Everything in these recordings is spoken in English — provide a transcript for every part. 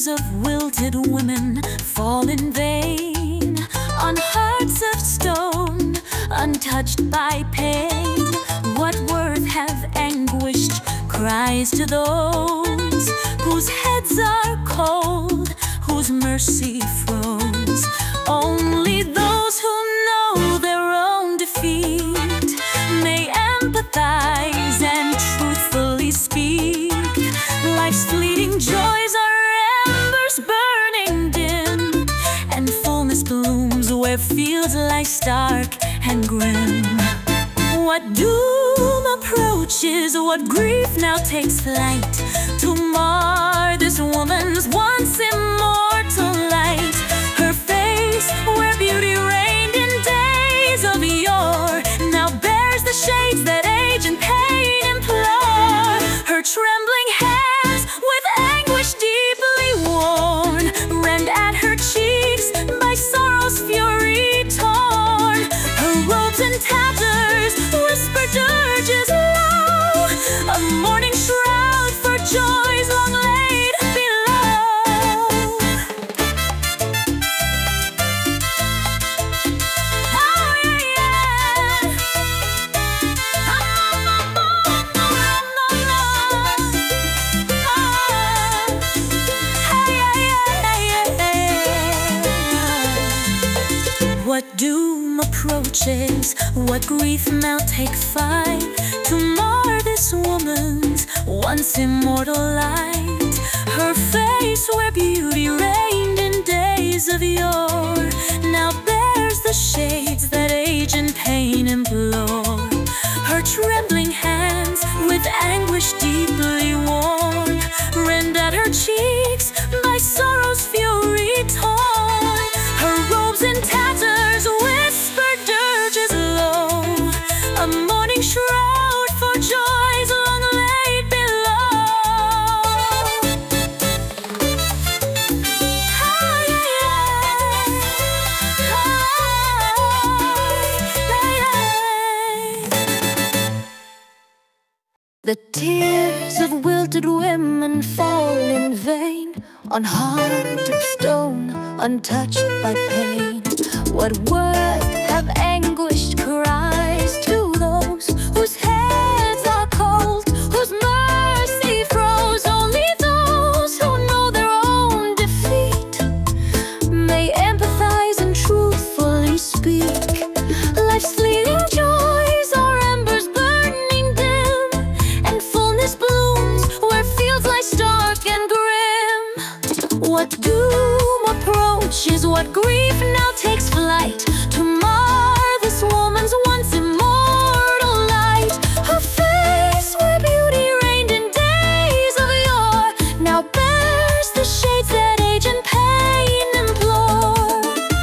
tears of wilted women fall in vain on hearts of stone, untouched by pain. What worth have anguished cries to those whose heads are cold, whose mercy froze? Only those who know their own defeat may empathize and truthfully speak. Life's fleeting joys are embers burning dim, and fullness blooms where fields lie stark and grim. What doom approaches, what grief now takes flight to mar this woman's once immortal light. Her face, where beauty reigned in days of yore, now bears the shades that age and pain implore. Her trembling hands, with anguish deeply worn, rend at her cheeks by sorrow's fury torn. Her robes and tatters whisper dirges low, a mourning shroud for joys long laid below. Oh yeah, yeah. What doom approaches, what grief now take flight to mar this woman's once immortal light. Her face, where beauty reigned in days of yore, now bears the shades that age and pain implore. Her trembling hands, with anguish deeply worn, rend at her cheeks by sorrow's fury torn. Her robes and tatters whisper dirges low, a mourning shroud for joys long laid below. Oh, yeah, yeah. The tears of wilted women fall in vain on heart of stone, untouched by pain. What worth have anguished cries to those whose heads are cold, whose mercy froze? Only those who know their own defeat may empathize and truthfully speak. Life's fleeting joys are embers burning dim, and fullness blooms where fields lie stark and grim. What doom approaches, what grief now takes flight to mar this woman's once immortal light. Her face, where beauty reigned in days of yore, now bears the shades that age and pain implore.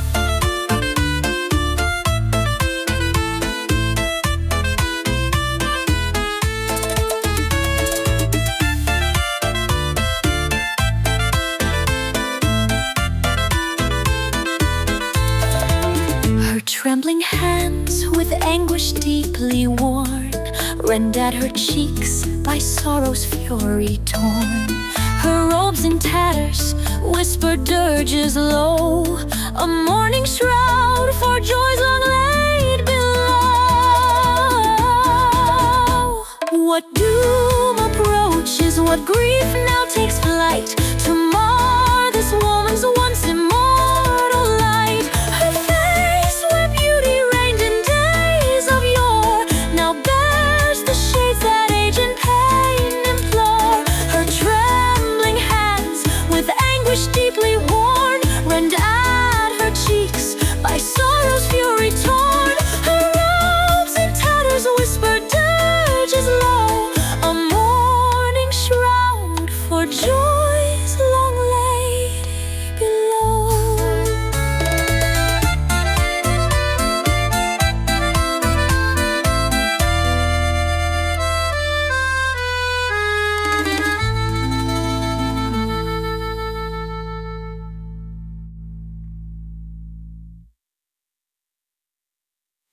Her trembling hands, with anguish deeply worn, rend at her cheeks by sorrow's fury torn. Her robes in tatters whisper dirges low, a mourning shroud for joys long laid below. What doom approaches, what grief now takes flight to mar this woman's once immortal